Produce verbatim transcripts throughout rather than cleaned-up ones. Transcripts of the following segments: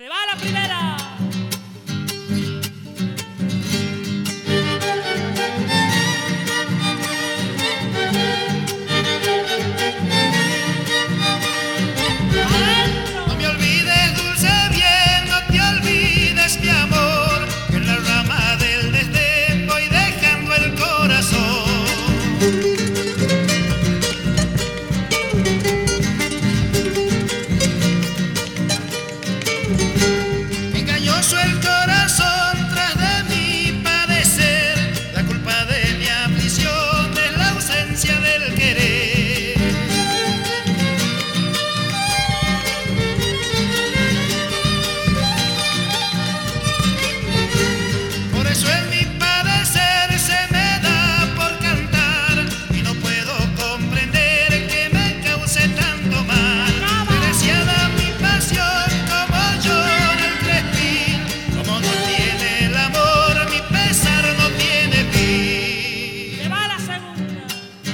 Se va la primera. No me olvides, dulce bien, no te olvides, mi amor, que en la rama del desdén voy dejando el corazón. Engañoso el corazón tras de mi padecer, la culpa de mi aflicción es la ausencia del querer. Por eso en mi padecer se me da por cantar y no puedo comprender que me cause tanto mal. Desgraciada mi pasión, como llora el crespín, como no tiene el amor, mi pesar no tiene fin. Se va la segunda.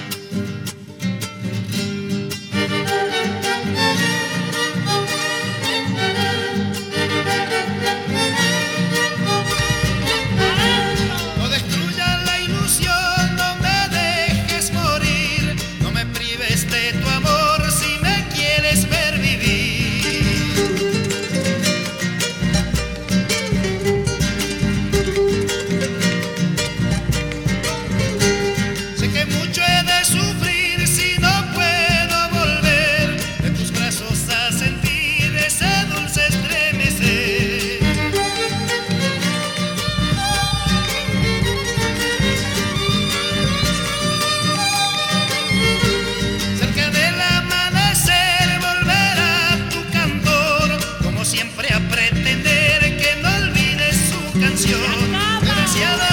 No destruyas la ilusión, no me dejes morir, no me prives de tu amor si me quieres ver vivir. Sé que mucho he de sufrir si no puedo volver de tus brazos a sentir ese dulce estremecer. Cerca del amanecer volverá tu cantor, como siempre a pretender que no olvides su canción. Desgraciada